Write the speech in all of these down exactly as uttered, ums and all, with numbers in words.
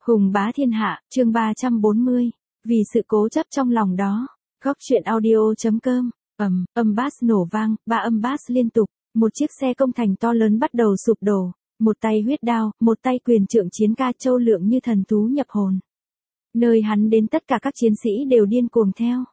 Hùng bá thiên hạ, chương ba trăm bốn mươi. Vì sự cố chấp trong lòng đó. Góc truyện audio.com. Ầm, âm bass nổ vang, ba âm bass liên tục. Một chiếc xe công thành to lớn bắt đầu sụp đổ. Một tay huyết đao, một tay quyền trượng chiến ca Châu Lượng như thần thú nhập hồn. Nơi hắn đến tất cả các chiến sĩ đều điên cuồng theo.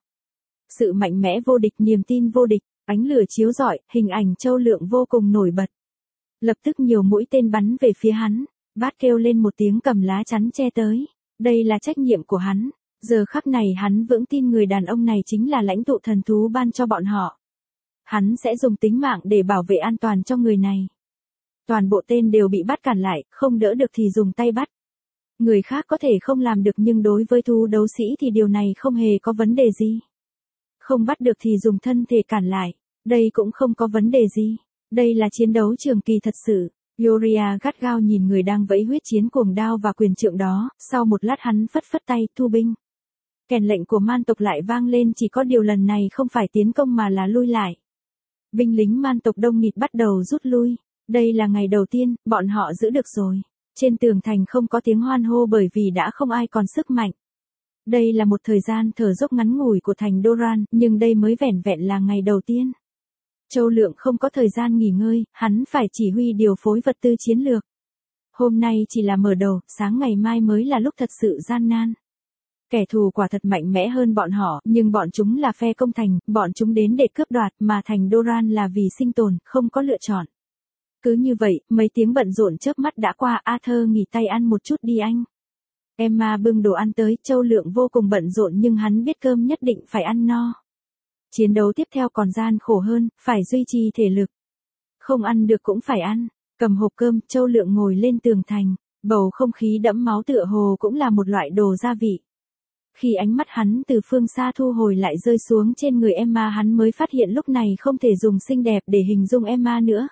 Sự mạnh mẽ vô địch, niềm tin vô địch, ánh lửa chiếu rọi, hình ảnh Châu Lượng vô cùng nổi bật. Lập tức nhiều mũi tên bắn về phía hắn. Bát kêu lên một tiếng cầm lá chắn che tới. Đây là trách nhiệm của hắn. Giờ khắc này hắn vững tin người đàn ông này chính là lãnh tụ thần thú ban cho bọn họ. Hắn sẽ dùng tính mạng để bảo vệ an toàn cho người này. Toàn bộ tên đều bị bắt cản lại, không đỡ được thì dùng tay bắt. Người khác có thể không làm được nhưng đối với thú đấu sĩ thì điều này không hề có vấn đề gì. Không bắt được thì dùng thân thể cản lại. Đây cũng không có vấn đề gì. Đây là chiến đấu trường kỳ thật sự. Yoria gắt gao nhìn người đang vẫy huyết chiến cuồng đao và quyền trượng đó, sau một lát hắn phất phất tay, thu binh. Kèn lệnh của man tộc lại vang lên, chỉ có điều lần này không phải tiến công mà là lui lại. Binh lính man tộc đông nghịt bắt đầu rút lui. Đây là ngày đầu tiên, bọn họ giữ được rồi. Trên tường thành không có tiếng hoan hô bởi vì đã không ai còn sức mạnh. Đây là một thời gian thở dốc ngắn ngủi của thành Doran, nhưng đây mới vẻn vẹn là ngày đầu tiên. Châu Lượng không có thời gian nghỉ ngơi, hắn phải chỉ huy điều phối vật tư chiến lược. Hôm nay chỉ là mở đầu, sáng ngày mai mới là lúc thật sự gian nan. Kẻ thù quả thật mạnh mẽ hơn bọn họ, nhưng bọn chúng là phe công thành, bọn chúng đến để cướp đoạt, mà thành Doran là vì sinh tồn, không có lựa chọn. Cứ như vậy, mấy tiếng bận rộn chớp mắt đã qua, Arthur nghỉ tay ăn một chút đi anh. Emma bưng đồ ăn tới, Châu Lượng vô cùng bận rộn nhưng hắn biết cơm nhất định phải ăn no. Chiến đấu tiếp theo còn gian khổ hơn, phải duy trì thể lực. Không ăn được cũng phải ăn. Cầm hộp cơm, Châu Lượng ngồi lên tường thành. Bầu không khí đẫm máu tựa hồ cũng là một loại đồ gia vị. Khi ánh mắt hắn từ phương xa thu hồi lại rơi xuống trên người Emma, hắn mới phát hiện lúc này không thể dùng xinh đẹp để hình dung Emma nữa.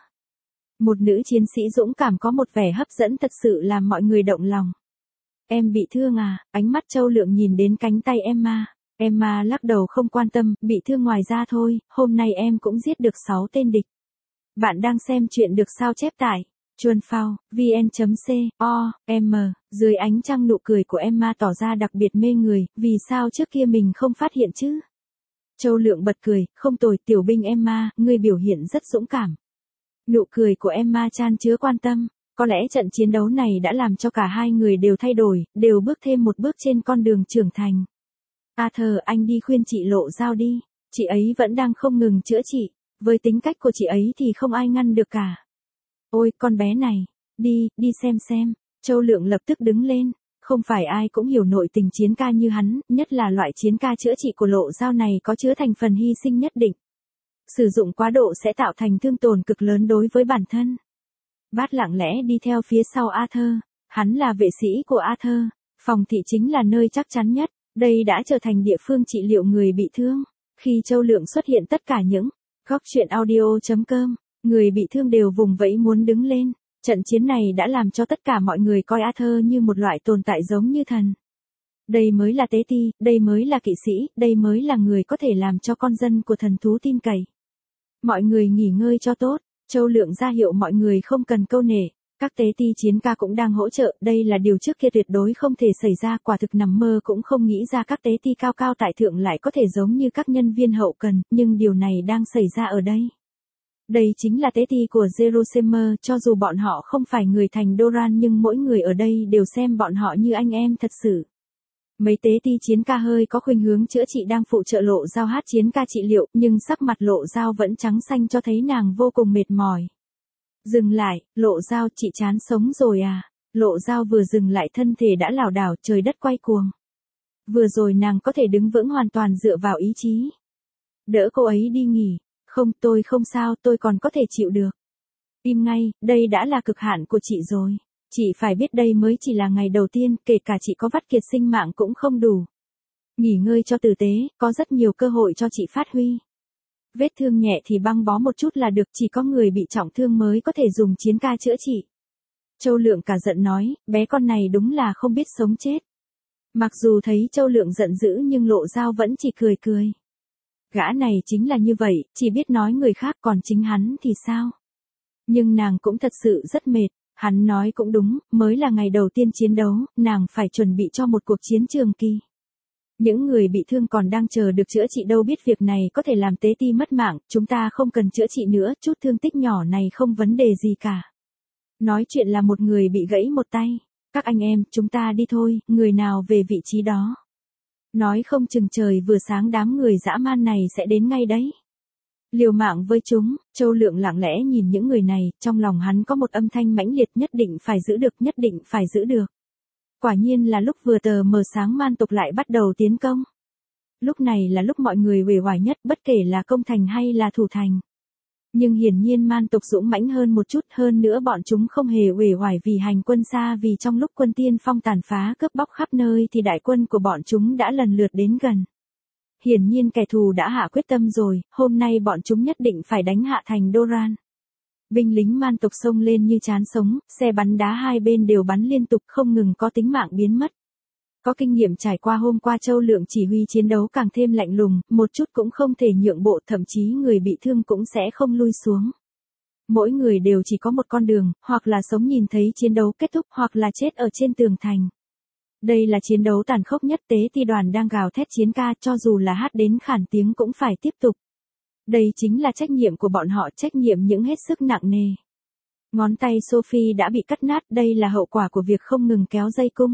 Một nữ chiến sĩ dũng cảm có một vẻ hấp dẫn thật sự làm mọi người động lòng. Em bị thương à? Ánh mắt Châu Lượng nhìn đến cánh tay Emma. Emma lắc đầu không quan tâm, bị thương ngoài ra thôi, hôm nay em cũng giết được sáu tên địch. Bạn đang xem chuyện được sao chép tại chuan phao vn chấm com. Dưới ánh trăng nụ cười của Emma tỏ ra đặc biệt mê người, vì sao trước kia mình không phát hiện chứ? Châu Lượng bật cười, không tồi tiểu binh Emma, ngươi biểu hiện rất dũng cảm. Nụ cười của Emma chan chứa quan tâm, có lẽ trận chiến đấu này đã làm cho cả hai người đều thay đổi, đều bước thêm một bước trên con đường trưởng thành. Arthur, anh đi khuyên chị Lộ Dao đi, chị ấy vẫn đang không ngừng chữa trị, với tính cách của chị ấy thì không ai ngăn được cả. Ôi, con bé này, đi, đi xem xem. Châu Lượng lập tức đứng lên, không phải ai cũng hiểu nội tình chiến ca như hắn, nhất là loại chiến ca chữa trị của Lộ Dao này có chứa thành phần hy sinh nhất định. Sử dụng quá độ sẽ tạo thành thương tổn cực lớn đối với bản thân. Bát lặng lẽ đi theo phía sau Arthur, hắn là vệ sĩ của Arthur, phòng thị chính là nơi chắc chắn nhất. Đây đã trở thành địa phương trị liệu người bị thương. Khi Châu Lượng xuất hiện tất cả những góc truyện audio.com, người bị thương đều vùng vẫy muốn đứng lên. Trận chiến này đã làm cho tất cả mọi người coi Arthur như một loại tồn tại giống như thần. Đây mới là tế ti, đây mới là kỵ sĩ, đây mới là người có thể làm cho con dân của thần thú tin cậy. Mọi người nghỉ ngơi cho tốt, Châu Lượng ra hiệu mọi người không cần câu nể. Các tế ti chiến ca cũng đang hỗ trợ, đây là điều trước kia tuyệt đối không thể xảy ra, quả thực nằm mơ cũng không nghĩ ra các tế ti cao cao tại thượng lại có thể giống như các nhân viên hậu cần, nhưng điều này đang xảy ra ở đây. Đây chính là tế ti của Jerusalem, cho dù bọn họ không phải người thành Doran nhưng mỗi người ở đây đều xem bọn họ như anh em thật sự. Mấy tế ti chiến ca hơi có khuynh hướng chữa trị đang phụ trợ Lộ Dao hát chiến ca trị liệu, nhưng sắc mặt Lộ Dao vẫn trắng xanh cho thấy nàng vô cùng mệt mỏi. Dừng lại, Lộ Dao, chị chán sống rồi à? Lộ Dao vừa dừng lại thân thể đã lảo đảo, trời đất quay cuồng. Vừa rồi nàng có thể đứng vững hoàn toàn dựa vào ý chí. Đỡ cô ấy đi nghỉ. Không, tôi không sao, tôi còn có thể chịu được. Im ngay, đây đã là cực hạn của chị rồi. Chị phải biết đây mới chỉ là ngày đầu tiên, kể cả chị có vắt kiệt sinh mạng cũng không đủ. Nghỉ ngơi cho tử tế, có rất nhiều cơ hội cho chị phát huy. Vết thương nhẹ thì băng bó một chút là được, chỉ có người bị trọng thương mới có thể dùng chiến ca chữa trị. Châu Lượng cả giận nói, bé con này đúng là không biết sống chết. Mặc dù thấy Châu Lượng giận dữ nhưng Lộ Dao vẫn chỉ cười cười. Gã này chính là như vậy, chỉ biết nói người khác còn chính hắn thì sao? Nhưng nàng cũng thật sự rất mệt, Hắn nói cũng đúng, mới là ngày đầu tiên chiến đấu, nàng phải chuẩn bị cho một cuộc chiến trường kỳ. Những người bị thương còn đang chờ được chữa trị đâu biết việc này có thể làm Tế Ti mất mạng, chúng ta không cần chữa trị nữa, chút thương tích nhỏ này không vấn đề gì cả. Nói chuyện là một người bị gãy một tay. Các anh em, chúng ta đi thôi, người nào về vị trí đó. Nói không chừng trời vừa sáng đám người dã man này sẽ đến ngay đấy. Liều mạng với chúng, Châu Lượng lặng lẽ nhìn những người này, trong lòng hắn có một âm thanh mãnh liệt nhất định phải giữ được, nhất định phải giữ được. Quả nhiên là lúc vừa tờ mờ sáng man tộc lại bắt đầu tiến công. Lúc này là lúc mọi người uể oải nhất bất kể là công thành hay là thủ thành. Nhưng hiển nhiên man tộc dũng mãnh hơn một chút, hơn nữa bọn chúng không hề uể oải vì hành quân xa, vì trong lúc quân tiên phong tàn phá cướp bóc khắp nơi thì đại quân của bọn chúng đã lần lượt đến gần. Hiển nhiên kẻ thù đã hạ quyết tâm rồi, hôm nay bọn chúng nhất định phải đánh hạ thành Doran. Binh lính man tộc xông lên như chán sống, xe bắn đá hai bên đều bắn liên tục không ngừng có tính mạng biến mất. Có kinh nghiệm trải qua hôm qua Châu Lượng chỉ huy chiến đấu càng thêm lạnh lùng, một chút cũng không thể nhượng bộ, thậm chí người bị thương cũng sẽ không lui xuống. Mỗi người đều chỉ có một con đường, hoặc là sống nhìn thấy chiến đấu kết thúc hoặc là chết ở trên tường thành. Đây là chiến đấu tàn khốc nhất, Tế Ti đoàn đang gào thét chiến ca, cho dù là hát đến khản tiếng cũng phải tiếp tục. Đây chính là trách nhiệm của bọn họ, trách nhiệm những hết sức nặng nề. Ngón tay Sophie đã bị cắt nát, đây là hậu quả của việc không ngừng kéo dây cung.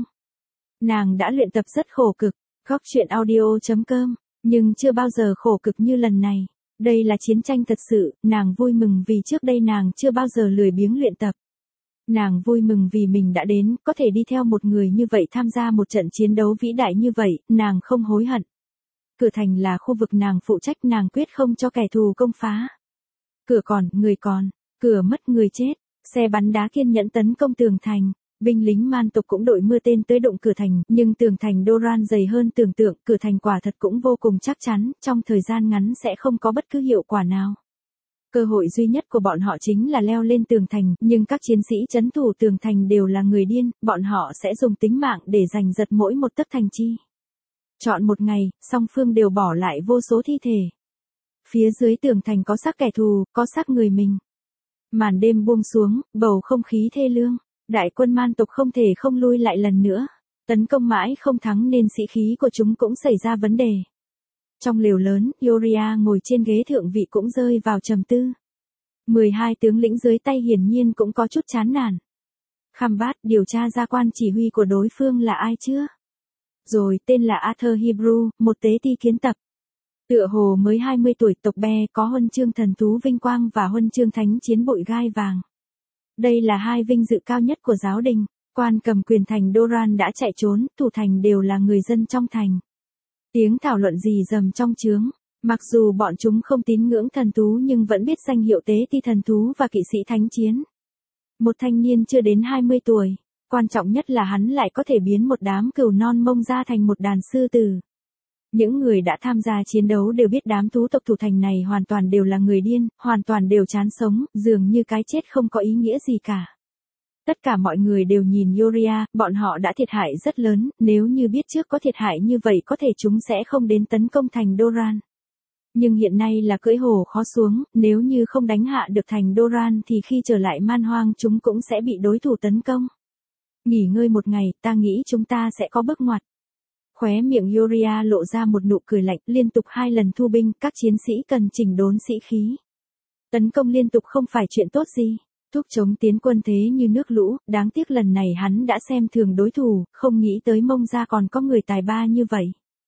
Nàng đã luyện tập rất khổ cực, góc truyện audio chấm com, nhưng chưa bao giờ khổ cực như lần này. Đây là chiến tranh thật sự, nàng vui mừng vì trước đây nàng chưa bao giờ lười biếng luyện tập. Nàng vui mừng vì mình đã đến, có thể đi theo một người như vậy tham gia một trận chiến đấu vĩ đại như vậy, nàng không hối hận. Cửa thành là khu vực nàng phụ trách, nàng quyết không cho kẻ thù công phá. Cửa còn, người còn, cửa mất người chết, xe bắn đá kiên nhẫn tấn công tường thành. Binh lính man tộc cũng đội mưa tên tới đụng cửa thành, nhưng tường thành Doran dày hơn tưởng tượng, cửa thành quả thật cũng vô cùng chắc chắn, trong thời gian ngắn sẽ không có bất cứ hiệu quả nào. Cơ hội duy nhất của bọn họ chính là leo lên tường thành, nhưng các chiến sĩ trấn thủ tường thành đều là người điên, bọn họ sẽ dùng tính mạng để giành giật mỗi một tấc thành chi. Chọn một ngày, song phương đều bỏ lại vô số thi thể. Phía dưới tường thành có xác kẻ thù, có xác người mình. Màn đêm buông xuống, bầu không khí thê lương. Đại quân man tộc không thể không lui lại lần nữa. Tấn công mãi không thắng nên sĩ khí của chúng cũng xảy ra vấn đề. Trong lều lớn, Yoria ngồi trên ghế thượng vị cũng rơi vào trầm tư. mười hai tướng lĩnh dưới tay hiển nhiên cũng có chút chán nản. Khambat điều tra ra quan chỉ huy của đối phương là ai chưa? Rồi, tên là Arthur Hebrew, một tế ti kiến tập. Tựa hồ mới hai mươi tuổi, tộc Be, có huân chương thần thú vinh quang và huân chương thánh chiến bội gai vàng. Đây là hai vinh dự cao nhất của giáo đình. Quan cầm quyền thành Doran đã chạy trốn, thủ thành đều là người dân trong thành. Tiếng thảo luận rì rầm trong trướng. Mặc dù bọn chúng không tín ngưỡng thần thú nhưng vẫn biết danh hiệu tế ti thần thú và kỵ sĩ thánh chiến. Một thanh niên chưa đến hai mươi tuổi. Quan trọng nhất là hắn lại có thể biến một đám cừu non mông ra thành một đàn sư tử. Những người đã tham gia chiến đấu đều biết đám thú tộc thủ thành này hoàn toàn đều là người điên, hoàn toàn đều chán sống, dường như cái chết không có ý nghĩa gì cả. Tất cả mọi người đều nhìn Yoria, bọn họ đã thiệt hại rất lớn, nếu như biết trước có thiệt hại như vậy có thể chúng sẽ không đến tấn công thành Doran. Nhưng hiện nay là cưỡi hổ khó xuống, nếu như không đánh hạ được thành Doran thì khi trở lại man hoang chúng cũng sẽ bị đối thủ tấn công. Nghỉ ngơi một ngày, ta nghĩ chúng ta sẽ có bước ngoặt. Khóe miệng Yoria lộ ra một nụ cười lạnh, liên tục hai lần thu binh, các chiến sĩ cần chỉnh đốn sĩ khí. Tấn công liên tục không phải chuyện tốt gì. Thúc chống tiến quân thế như nước lũ, đáng tiếc lần này hắn đã xem thường đối thủ, không nghĩ tới mông ra còn có người tài ba như vậy.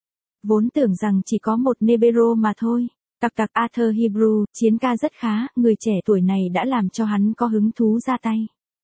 Vốn tưởng rằng chỉ có một Nebero mà thôi. Tặc tặc Arthur Hebrew, chiến ca rất khá, người trẻ tuổi này đã làm cho hắn có hứng thú ra tay.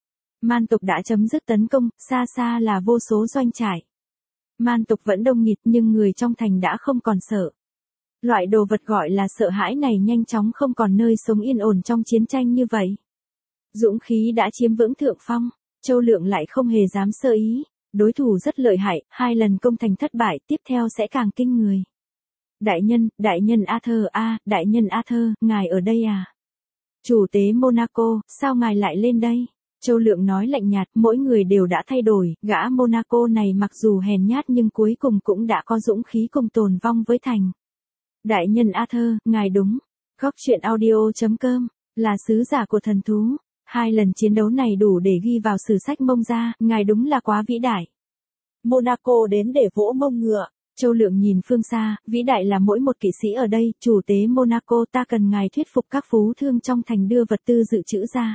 Man tộc đã chấm dứt tấn công, xa xa là vô số doanh trại. Man tộc vẫn đông nghịt nhưng người trong thành đã không còn sợ. Loại đồ vật gọi là sợ hãi này nhanh chóng không còn nơi sống yên ổn trong chiến tranh như vậy. Dũng khí đã chiếm vững thượng phong, Châu Lượng lại không hề dám sơ ý. Đối thủ rất lợi hại, hai lần công thành thất bại, tiếp theo sẽ càng kinh người. Đại nhân, đại nhân Arthur a, đại nhân Arthur, ngài ở đây à? Chủ tế Monaco, sao ngài lại lên đây? Châu Lượng nói lạnh nhạt, mỗi người đều đã thay đổi, gã Monaco này mặc dù hèn nhát nhưng cuối cùng cũng đã có dũng khí cùng tồn vong với thành. Đại nhân Arthur, ngài đúng. Góc truyện audio chấm com, là sứ giả của thần thú. Hai lần chiến đấu này đủ để ghi vào sử sách Mông gia, ngài đúng là quá vĩ đại. Monaco đến để vỗ mông ngựa. Châu Lượng nhìn phương xa, vĩ đại là mỗi một kỵ sĩ ở đây, chủ tế Monaco ta cần ngài thuyết phục các phú thương trong thành đưa vật tư dự trữ ra.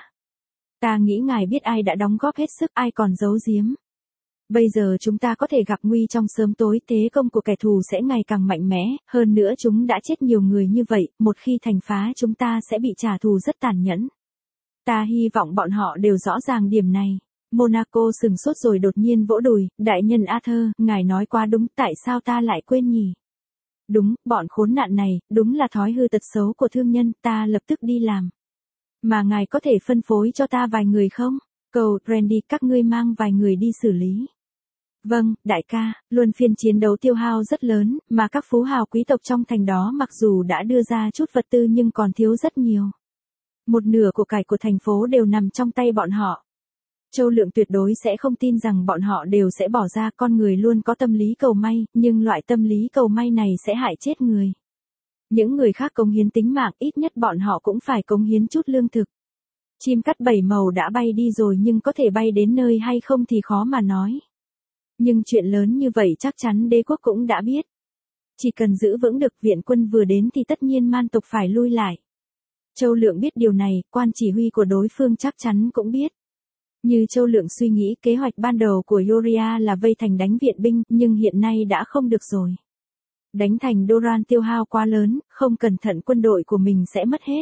Ta nghĩ ngài biết ai đã đóng góp hết sức, ai còn giấu giếm. Bây giờ chúng ta có thể gặp nguy trong sớm tối, thế công của kẻ thù sẽ ngày càng mạnh mẽ, hơn nữa chúng đã chết nhiều người như vậy, một khi thành phá chúng ta sẽ bị trả thù rất tàn nhẫn. Ta hy vọng bọn họ đều rõ ràng điểm này. Monaco sừng sốt rồi đột nhiên vỗ đùi, đại nhân Arthur, ngài nói quá đúng, tại sao ta lại quên nhỉ? Đúng, bọn khốn nạn này, đúng là thói hư tật xấu của thương nhân, ta lập tức đi làm. Mà ngài có thể phân phối cho ta vài người không? Cầu, Randy, các ngươi mang vài người đi xử lý. Vâng, đại ca, luân phiên chiến đấu tiêu hao rất lớn, mà các phú hào quý tộc trong thành đó mặc dù đã đưa ra chút vật tư nhưng còn thiếu rất nhiều. Một nửa của cải của thành phố đều nằm trong tay bọn họ. Châu Lượng tuyệt đối sẽ không tin rằng bọn họ đều sẽ bỏ ra, con người luôn có tâm lý cầu may, nhưng loại tâm lý cầu may này sẽ hại chết người. Những người khác cống hiến tính mạng, ít nhất bọn họ cũng phải cống hiến chút lương thực. Chim cắt bảy màu đã bay đi rồi nhưng có thể bay đến nơi hay không thì khó mà nói. Nhưng chuyện lớn như vậy chắc chắn đế quốc cũng đã biết. Chỉ cần giữ vững được viện quân vừa đến thì tất nhiên man tộc phải lui lại. Châu Lượng biết điều này, quan chỉ huy của đối phương chắc chắn cũng biết. Như Châu Lượng suy nghĩ, kế hoạch ban đầu của Yoria là vây thành đánh viện binh, nhưng hiện nay đã không được rồi. Đánh thành Doran tiêu hao quá lớn, không cẩn thận quân đội của mình sẽ mất hết.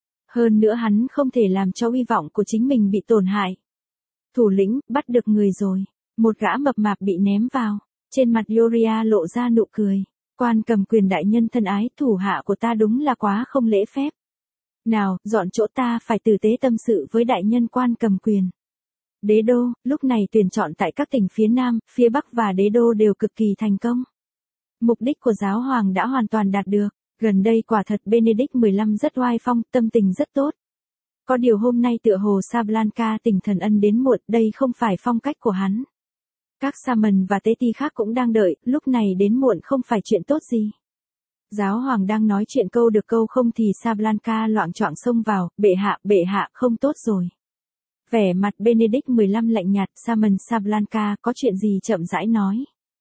Hơn nữa hắn không thể làm cho uy vọng của chính mình bị tổn hại. Thủ lĩnh, bắt được người rồi. Một gã mập mạp bị ném vào. Trên mặt Yoria lộ ra nụ cười. Quan cầm quyền đại nhân thân ái, thủ hạ của ta đúng là quá không lễ phép. Nào, dọn chỗ, ta phải tử tế tâm sự với đại nhân quan cầm quyền. Đế đô, lúc này tuyển chọn tại các tỉnh phía Nam, phía Bắc và đế đô đều cực kỳ thành công. Mục đích của giáo hoàng đã hoàn toàn đạt được. Gần đây quả thật Benedict mười lăm rất oai phong, tâm tình rất tốt. Có điều hôm nay tựa hồ Sablanca tỉnh thần ân đến muộn, đây không phải phong cách của hắn. Các Saman và tế ti khác cũng đang đợi, lúc này đến muộn không phải chuyện tốt gì. Giáo hoàng đang nói chuyện câu được câu không thì Sablanca loạng choạng xông vào, bệ hạ, bệ hạ, không tốt rồi. Vẻ mặt Benedict mười lăm lạnh nhạt, Saman Sablanca có chuyện gì chậm rãi nói.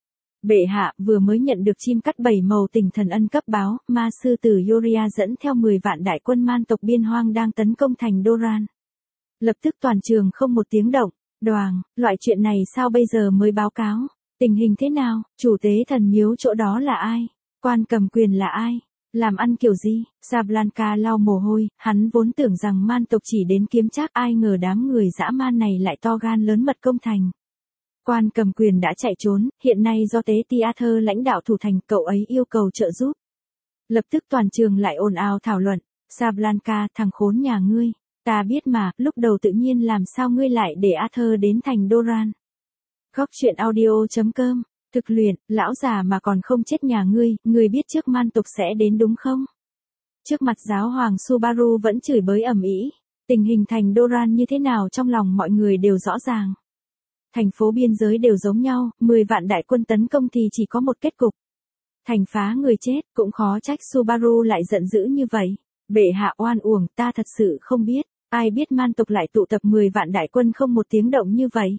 Bệ hạ, vừa mới nhận được chim cắt bảy màu tỉnh thần ân cấp báo, ma sư tử Yoria dẫn theo mười vạn đại quân man tộc biên hoang đang tấn công thành Doran. Lập tức toàn trường không một tiếng động, đoàng, loại chuyện này sao bây giờ mới báo cáo, tình hình thế nào, chủ tế thần miếu chỗ đó là ai, quan cầm quyền là ai, làm ăn kiểu gì, Sablanca lau mồ hôi, hắn vốn tưởng rằng man tộc chỉ đến kiếm trác, ai ngờ đám người dã man này lại to gan lớn mật công thành. Quan cầm quyền đã chạy trốn, hiện nay do tế ti Arthur lãnh đạo thủ thành, cậu ấy yêu cầu trợ giúp. Lập tức toàn trường lại ồn ào thảo luận, Sablanca, thằng khốn nhà ngươi, ta biết mà, lúc đầu tự nhiên làm sao ngươi lại để Arthur đến thành Doran. Góc truyện audio chấm com, thực luyện, lão già mà còn không chết nhà ngươi, ngươi biết trước man tộc sẽ đến đúng không? Trước mặt giáo hoàng Subaru vẫn chửi bới ầm ĩ, tình hình thành Doran như thế nào trong lòng mọi người đều rõ ràng. Thành phố biên giới đều giống nhau, mười vạn đại quân tấn công thì chỉ có một kết cục. Thành phá người chết, cũng khó trách Subaru lại giận dữ như vậy. Bệ hạ oan uổng, ta thật sự không biết, ai biết man tộc lại tụ tập mười vạn đại quân không một tiếng động như vậy.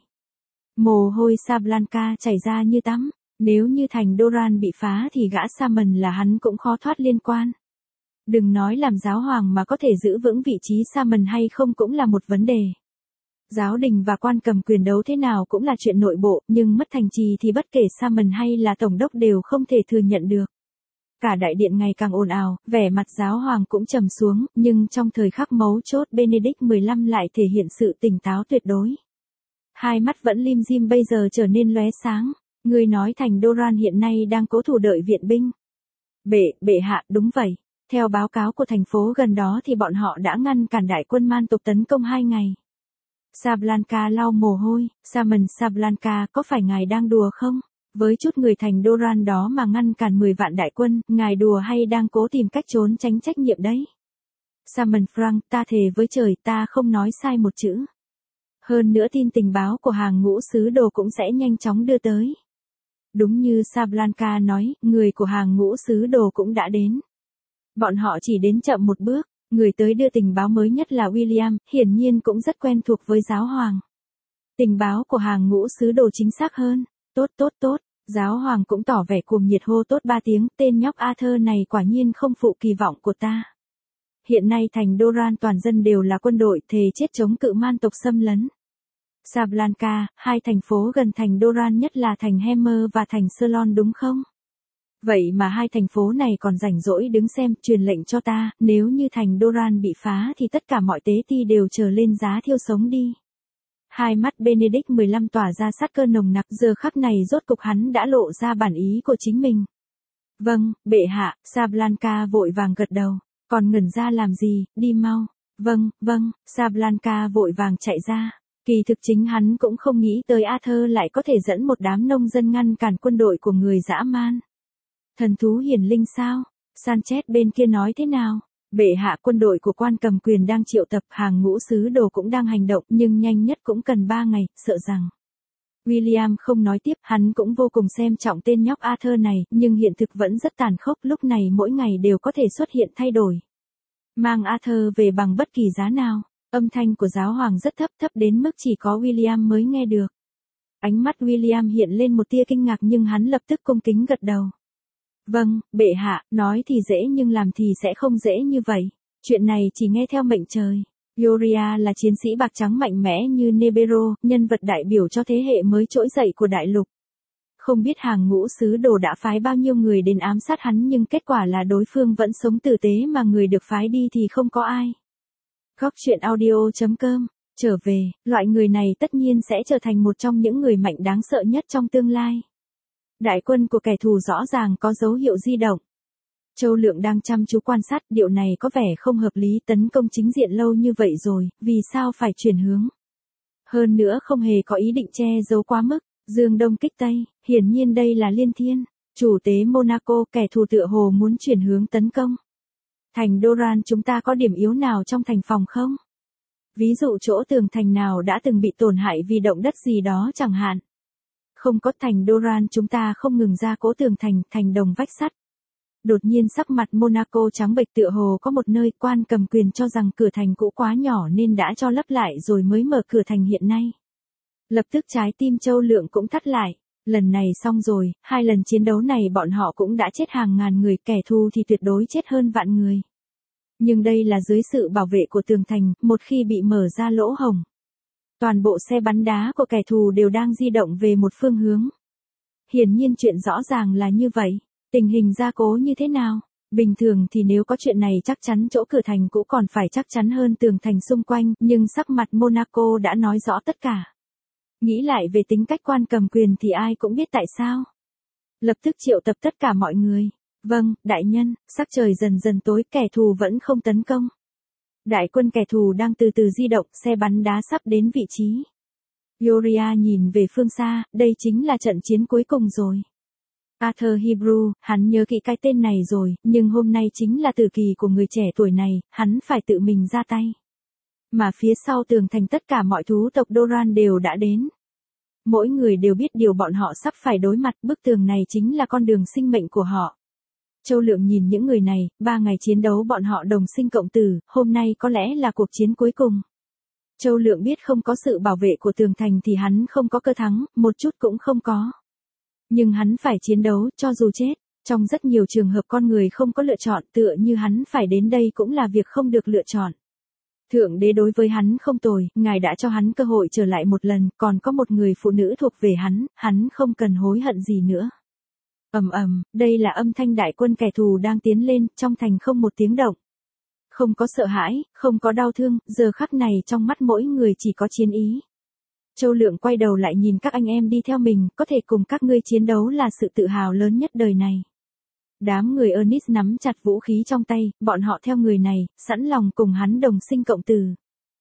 Mồ hôi Sablanca chảy ra như tắm, nếu như thành Doran bị phá thì gã Saman là hắn cũng khó thoát liên quan. Đừng nói làm giáo hoàng mà có thể giữ vững vị trí Saman hay không cũng là một vấn đề. Giáo đình và quan cầm quyền đấu thế nào cũng là chuyện nội bộ, nhưng mất thành trì thì bất kể Saman hay là tổng đốc đều không thể thừa nhận được. Cả đại điện ngày càng ồn ào, vẻ mặt giáo hoàng cũng trầm xuống, nhưng trong thời khắc mấu chốt Benedict mười lăm lại thể hiện sự tỉnh táo tuyệt đối. Hai mắt vẫn lim dim bây giờ trở nên lóe sáng, người nói thành Doran hiện nay đang cố thủ đợi viện binh. Bệ, bệ hạ, đúng vậy. Theo báo cáo của thành phố gần đó thì bọn họ đã ngăn cản đại quân man tộc tấn công hai ngày. Sablanca lau mồ hôi, Saman Sablanca, có phải ngài đang đùa không? Với chút người thành Doran đó mà ngăn cản mười vạn đại quân, ngài đùa hay đang cố tìm cách trốn tránh trách nhiệm đấy? Saman Frank, ta thề với trời ta không nói sai một chữ. Hơn nữa tin tình báo của hàng ngũ sứ đồ cũng sẽ nhanh chóng đưa tới. Đúng như Sablanca nói, người của hàng ngũ sứ đồ cũng đã đến. Bọn họ chỉ đến chậm một bước, Người tới đưa tình báo mới nhất là William, hiển nhiên cũng rất quen thuộc với giáo hoàng. Tình báo của hàng ngũ sứ đồ chính xác hơn. Tốt tốt tốt, giáo hoàng cũng tỏ vẻ cuồng nhiệt hô tốt ba tiếng, tên nhóc Arthur này quả nhiên không phụ kỳ vọng của ta. Hiện nay thành Doran toàn dân đều là quân đội, thề chết chống cự man tộc xâm lấn. Sablanka, hai thành phố gần thành Doran nhất là thành Hammer và thành Solon đúng không? Vậy mà hai thành phố này còn rảnh rỗi đứng xem, truyền lệnh cho ta, nếu như thành Doran bị phá thì tất cả mọi tế ti đều trở lên giá thiêu sống đi. Hai mắt Benedict mười lăm tỏa ra sát cơ nồng nặc, giờ khắc này rốt cục hắn đã lộ ra bản ý của chính mình. Vâng, bệ hạ, Sablanka vội vàng gật đầu, còn ngẩn ra làm gì, đi mau. Vâng, vâng, Sablanka vội vàng chạy ra. Kỳ thực chính hắn cũng không nghĩ tới Arthur lại có thể dẫn một đám nông dân ngăn cản quân đội của người dã man. Thần thú hiển linh sao? Sanchez bên kia nói thế nào? Bệ hạ, quân đội của quan cầm quyền đang triệu tập, hàng ngũ sứ đồ cũng đang hành động, nhưng nhanh nhất cũng cần ba ngày, sợ rằng. William không nói tiếp, hắn cũng vô cùng xem trọng tên nhóc Arthur này, nhưng hiện thực vẫn rất tàn khốc, lúc này mỗi ngày đều có thể xuất hiện thay đổi. Mang Arthur về bằng bất kỳ giá nào. Âm thanh của giáo hoàng rất thấp, thấp đến mức chỉ có William mới nghe được. Ánh mắt William hiện lên một tia kinh ngạc nhưng hắn lập tức cung kính gật đầu. Vâng, bệ hạ, nói thì dễ nhưng làm thì sẽ không dễ như vậy. Chuyện này chỉ nghe theo mệnh trời. Yoria là chiến sĩ bạc trắng mạnh mẽ như Nebero, nhân vật đại biểu cho thế hệ mới trỗi dậy của đại lục. Không biết hàng ngũ sứ đồ đã phái bao nhiêu người đến ám sát hắn nhưng kết quả là đối phương vẫn sống tử tế mà người được phái đi thì không có ai. Góc truyện audio chấm com, trở về, loại người này tất nhiên sẽ trở thành một trong những người mạnh đáng sợ nhất trong tương lai. Đại quân của kẻ thù rõ ràng có dấu hiệu di động. Châu Lượng đang chăm chú quan sát, điều này có vẻ không hợp lý, tấn công chính diện lâu như vậy rồi, vì sao phải chuyển hướng? Hơn nữa không hề có ý định che giấu quá mức, dương đông kích tây, hiển nhiên đây là liên thiên, chủ tế Monaco, kẻ thù tựa hồ muốn chuyển hướng tấn công. Thành Doran chúng ta có điểm yếu nào trong thành phòng không? Ví dụ chỗ tường thành nào đã từng bị tổn hại vì động đất gì đó chẳng hạn. Không có, thành Doran chúng ta không ngừng ra cố tường thành, thành đồng vách sắt. Đột nhiên sắc mặt Monaco trắng bệch, tựa hồ có một nơi quan cầm quyền cho rằng cửa thành cũ quá nhỏ nên đã cho lấp lại rồi mới mở cửa thành hiện nay. Lập tức trái tim Châu Lượng cũng thắt lại. Lần này xong rồi, hai lần chiến đấu này bọn họ cũng đã chết hàng ngàn người, kẻ thù thì tuyệt đối chết hơn vạn người. Nhưng đây là dưới sự bảo vệ của tường thành, một khi bị mở ra lỗ hổng. Toàn bộ xe bắn đá của kẻ thù đều đang di động về một phương hướng. Hiển nhiên chuyện rõ ràng là như vậy. Tình hình gia cố như thế nào? Bình thường thì nếu có chuyện này chắc chắn chỗ cửa thành cũ còn phải chắc chắn hơn tường thành xung quanh, nhưng sắc mặt Monaco đã nói rõ tất cả. Nghĩ lại về tính cách quan cầm quyền thì ai cũng biết tại sao. Lập tức triệu tập tất cả mọi người. Vâng, đại nhân, sắc trời dần dần tối, kẻ thù vẫn không tấn công. Đại quân kẻ thù đang từ từ di động, xe bắn đá sắp đến vị trí. Yoria nhìn về phương xa, đây chính là trận chiến cuối cùng rồi. Arthur Hebrew, hắn nhớ kỹ cái tên này rồi, nhưng hôm nay chính là tử kỳ của người trẻ tuổi này, hắn phải tự mình ra tay. Mà phía sau tường thành tất cả mọi thú tộc Doran đều đã đến. Mỗi người đều biết điều bọn họ sắp phải đối mặt, bức tường này chính là con đường sinh mệnh của họ. Châu Lượng nhìn những người này, ba ngày chiến đấu bọn họ đồng sinh cộng tử, hôm nay có lẽ là cuộc chiến cuối cùng. Châu Lượng biết không có sự bảo vệ của tường thành thì hắn không có cơ thắng, một chút cũng không có. Nhưng hắn phải chiến đấu, cho dù chết. Trong rất nhiều trường hợp con người không có lựa chọn, tựa như hắn phải đến đây cũng là việc không được lựa chọn. Thượng đế đối với hắn không tồi, ngài đã cho hắn cơ hội trở lại một lần, còn có một người phụ nữ thuộc về hắn, hắn không cần hối hận gì nữa. Ầm ầm, đây là âm thanh đại quân kẻ thù đang tiến lên, trong thành không một tiếng động. Không có sợ hãi, không có đau thương, giờ khắc này trong mắt mỗi người chỉ có chiến ý. Châu Lượng quay đầu lại nhìn các anh em đi theo mình, có thể cùng các ngươi chiến đấu là sự tự hào lớn nhất đời này. Đám người Ernest nắm chặt vũ khí trong tay, bọn họ theo người này, sẵn lòng cùng hắn đồng sinh cộng tử.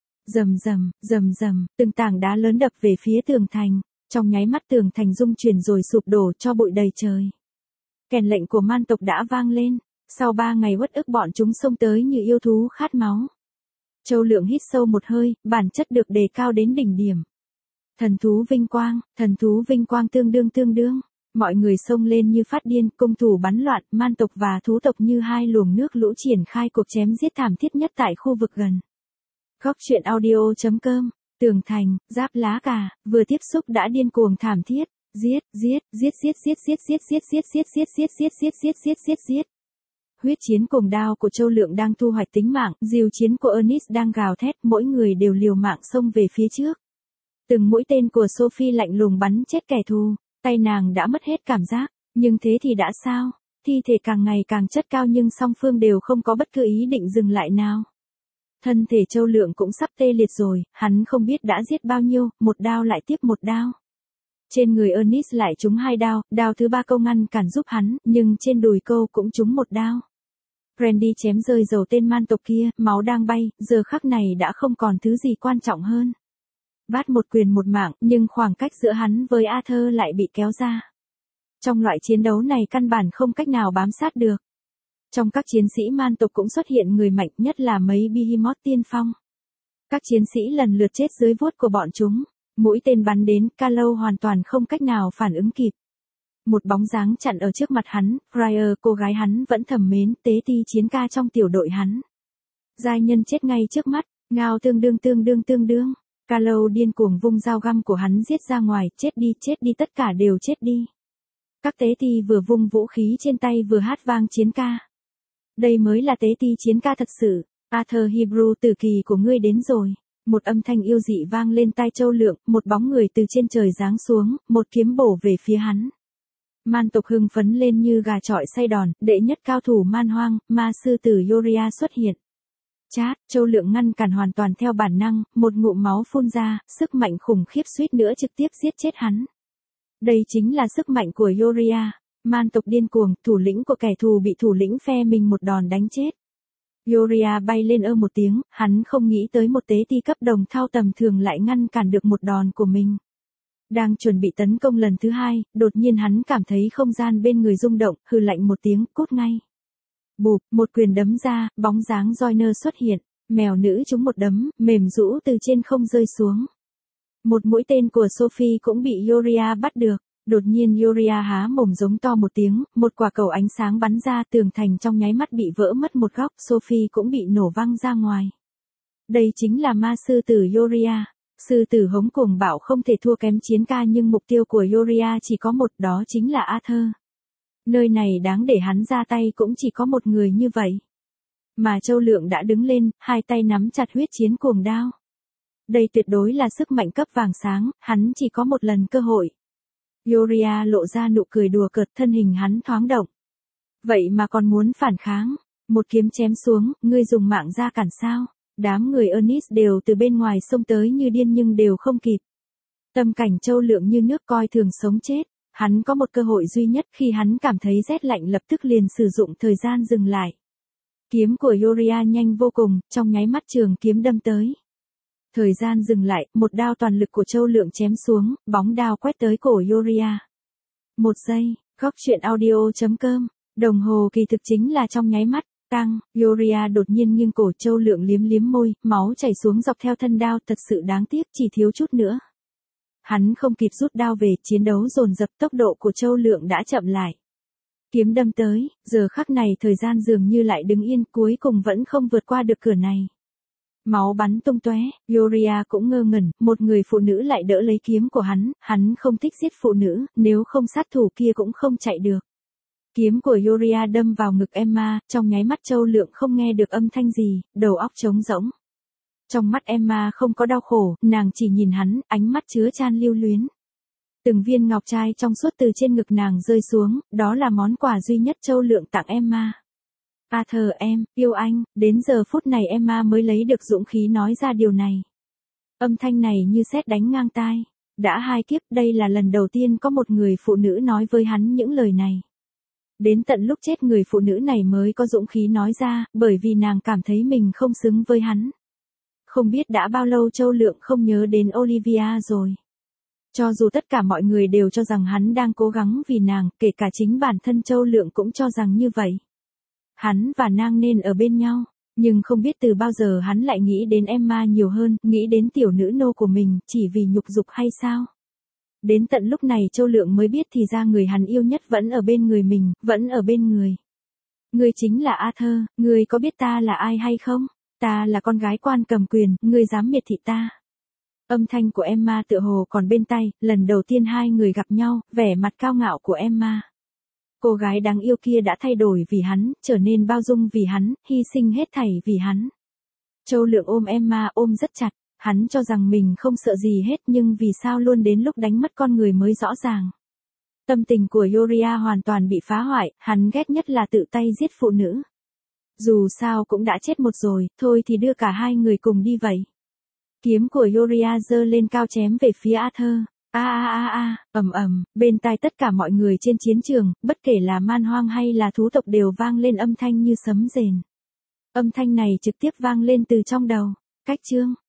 Rầm rầm, rầm rầm, từng tảng đá lớn đập về phía tường thành, trong nháy mắt tường thành rung chuyển rồi sụp đổ cho bụi đầy trời. Kèn lệnh của man tộc đã vang lên, sau ba ngày uất ức bọn chúng xông tới như yêu thú khát máu. Châu Lượng hít sâu một hơi, bản chất được đề cao đến đỉnh điểm. Thần thú vinh quang, thần thú vinh quang tương đương tương đương. Mọi người xông lên như phát điên, cung thủ bắn loạn, man tộc và thú tộc như hai luồng nước lũ triển khai cuộc chém giết thảm thiết nhất tại khu vực gần. Góc truyện audio chấm com, Tường Thành, Giáp Lá Cà, vừa tiếp xúc đã điên cuồng thảm thiết, giết, giết, giết giết giết giết giết giết giết giết giết giết giết giết giết giết giết giết. Huyết chiến cùng đao của Châu Lượng đang thu hoạch tính mạng, diều chiến của Ernest đang gào thét, mỗi người đều liều mạng xông về phía trước. Từng mũi tên của Sophie lạnh lùng bắn chết kẻ thù, tay nàng đã mất hết cảm giác, nhưng thế thì đã sao? Thi thể càng ngày càng chất cao nhưng song phương đều không có bất cứ ý định dừng lại nào. Thân thể Châu Lượng cũng sắp tê liệt rồi, hắn không biết đã giết bao nhiêu, một đao lại tiếp một đao. Trên người Ernest lại trúng hai đao, đao thứ ba câu ngăn cản giúp hắn, nhưng trên đùi câu cũng trúng một đao. Randy chém rơi dầu tên man tộc kia, máu đang bay, giờ khắc này đã không còn thứ gì quan trọng hơn. Bát một quyền một mạng, nhưng khoảng cách giữa hắn với Arthur lại bị kéo ra. Trong loại chiến đấu này căn bản không cách nào bám sát được. Trong các chiến sĩ man tộc cũng xuất hiện người mạnh, nhất là mấy behemoth tiên phong. Các chiến sĩ lần lượt chết dưới vuốt của bọn chúng. Mũi tên bắn đến, Carlo hoàn toàn không cách nào phản ứng kịp. Một bóng dáng chặn ở trước mặt hắn, Fryer, cô gái hắn vẫn thầm mến, tế ti chiến ca trong tiểu đội hắn. Giai nhân chết ngay trước mắt, ngao tương đương tương đương tương đương. Carlo điên cuồng vung dao găm của hắn giết ra ngoài, chết đi, chết đi, tất cả đều chết đi. Các tế ti vừa vung vũ khí trên tay vừa hát vang chiến ca. Đây mới là tế ti chiến ca thật sự. Arthur Hebrew, tử kỳ của ngươi đến rồi. Một âm thanh yêu dị vang lên tai Châu Lượng, một bóng người từ trên trời giáng xuống, một kiếm bổ về phía hắn. Man tộc hưng phấn lên như gà chọi say đòn, đệ nhất cao thủ man hoang, ma sư tử Yoria xuất hiện. Chát, Châu Lượng ngăn cản hoàn toàn theo bản năng, một ngụm máu phun ra, sức mạnh khủng khiếp suýt nữa trực tiếp giết chết hắn. Đây chính là sức mạnh của Yoria, man tộc điên cuồng, thủ lĩnh của kẻ thù bị thủ lĩnh phe mình một đòn đánh chết. Yoria bay lên ơ một tiếng, hắn không nghĩ tới một tế ti cấp đồng thau tầm thường lại ngăn cản được một đòn của mình. Đang chuẩn bị tấn công lần thứ hai, đột nhiên hắn cảm thấy không gian bên người rung động, hừ lạnh một tiếng, cút ngay. Bụp, một quyền đấm ra, bóng dáng Joyner xuất hiện, mèo nữ trúng một đấm, mềm rũ từ trên không rơi xuống. Một mũi tên của Sophie cũng bị Yoria bắt được. Đột nhiên Yoria há mồm giống to một tiếng, một quả cầu ánh sáng bắn ra, tường thành trong nháy mắt bị vỡ mất một góc, Sophie cũng bị nổ văng ra ngoài. Đây chính là ma sư tử Yoria. Sư tử hống cuồng bạo không thể thua kém chiến ca nhưng mục tiêu của Yoria chỉ có một, đó chính là Arthur. Nơi này đáng để hắn ra tay cũng chỉ có một người như vậy. Mà Châu Lượng đã đứng lên, hai tay nắm chặt huyết chiến cuồng đao. Đây tuyệt đối là sức mạnh cấp vàng sáng, hắn chỉ có một lần cơ hội. Yoria lộ ra nụ cười đùa cợt, thân hình hắn thoáng động. Vậy mà còn muốn phản kháng, một kiếm chém xuống, ngươi dùng mạng ra cản sao? Đám người Ernest đều từ bên ngoài xông tới như điên nhưng đều không kịp. Tâm cảnh Châu Lượng như nước coi thường sống chết, hắn có một cơ hội duy nhất, khi hắn cảm thấy rét lạnh lập tức liền sử dụng thời gian dừng lại. Kiếm của Yoria nhanh vô cùng, trong nháy mắt trường kiếm đâm tới. Thời gian dừng lại, một đao toàn lực của Châu Lượng chém xuống, bóng đao quét tới cổ Yoria. Một giây, góc truyện audio chấm com, đồng hồ kỳ thực chính là trong nháy mắt, tăng, Yoria đột nhiên nghiêng cổ, Châu Lượng liếm liếm môi, máu chảy xuống dọc theo thân đao, thật sự đáng tiếc, chỉ thiếu chút nữa. Hắn không kịp rút đao về, chiến đấu dồn dập, tốc độ của Châu Lượng đã chậm lại. Kiếm đâm tới, giờ khắc này thời gian dường như lại đứng yên, cuối cùng vẫn không vượt qua được cửa này. Máu bắn tung tóe, Yoria cũng ngơ ngẩn, một người phụ nữ lại đỡ lấy kiếm của hắn, hắn không thích giết phụ nữ, nếu không sát thủ kia cũng không chạy được. Kiếm của Yoria đâm vào ngực Emma, trong nháy mắt Châu Lượng không nghe được âm thanh gì, đầu óc trống rỗng. Trong mắt Emma không có đau khổ, nàng chỉ nhìn hắn, ánh mắt chứa chan lưu luyến. Từng viên ngọc trai trong suốt từ trên ngực nàng rơi xuống, đó là món quà duy nhất Châu Lượng tặng Emma. Arthur em, yêu anh, đến giờ phút này Emma mới lấy được dũng khí nói ra điều này. Âm thanh này như sét đánh ngang tai. Đã hai kiếp, đây là lần đầu tiên có một người phụ nữ nói với hắn những lời này. Đến tận lúc chết người phụ nữ này mới có dũng khí nói ra, bởi vì nàng cảm thấy mình không xứng với hắn. Không biết đã bao lâu Châu Lượng không nhớ đến Olivia rồi. Cho dù tất cả mọi người đều cho rằng hắn đang cố gắng vì nàng, kể cả chính bản thân Châu Lượng cũng cho rằng như vậy. Hắn và nàng nên ở bên nhau, nhưng không biết từ bao giờ hắn lại nghĩ đến Emma nhiều hơn, nghĩ đến tiểu nữ nô của mình, chỉ vì nhục dục hay sao? Đến tận lúc này Châu Lượng mới biết thì ra người hắn yêu nhất vẫn ở bên người mình, vẫn ở bên người. Ngươi chính là Arthur, ngươi có biết ta là ai hay không? Ta là con gái quan cầm quyền, ngươi dám miệt thị ta. Âm thanh của Emma tựa hồ còn bên tai, lần đầu tiên hai người gặp nhau, vẻ mặt cao ngạo của Emma. Cô gái đáng yêu kia đã thay đổi vì hắn, trở nên bao dung vì hắn, hy sinh hết thảy vì hắn. Châu Lượng ôm Emma ôm rất chặt, hắn cho rằng mình không sợ gì hết nhưng vì sao luôn đến lúc đánh mất con người mới rõ ràng. Tâm tình của Yoria hoàn toàn bị phá hoại, hắn ghét nhất là tự tay giết phụ nữ. Dù sao cũng đã chết một rồi, thôi thì đưa cả hai người cùng đi vậy. Kiếm của Yoria giơ lên cao chém về phía Arthur. A a a a, ầm ầm, bên tai tất cả mọi người trên chiến trường, bất kể là man hoang hay là thú tộc đều vang lên âm thanh như sấm rền. Âm thanh này trực tiếp vang lên từ trong đầu. Cách chương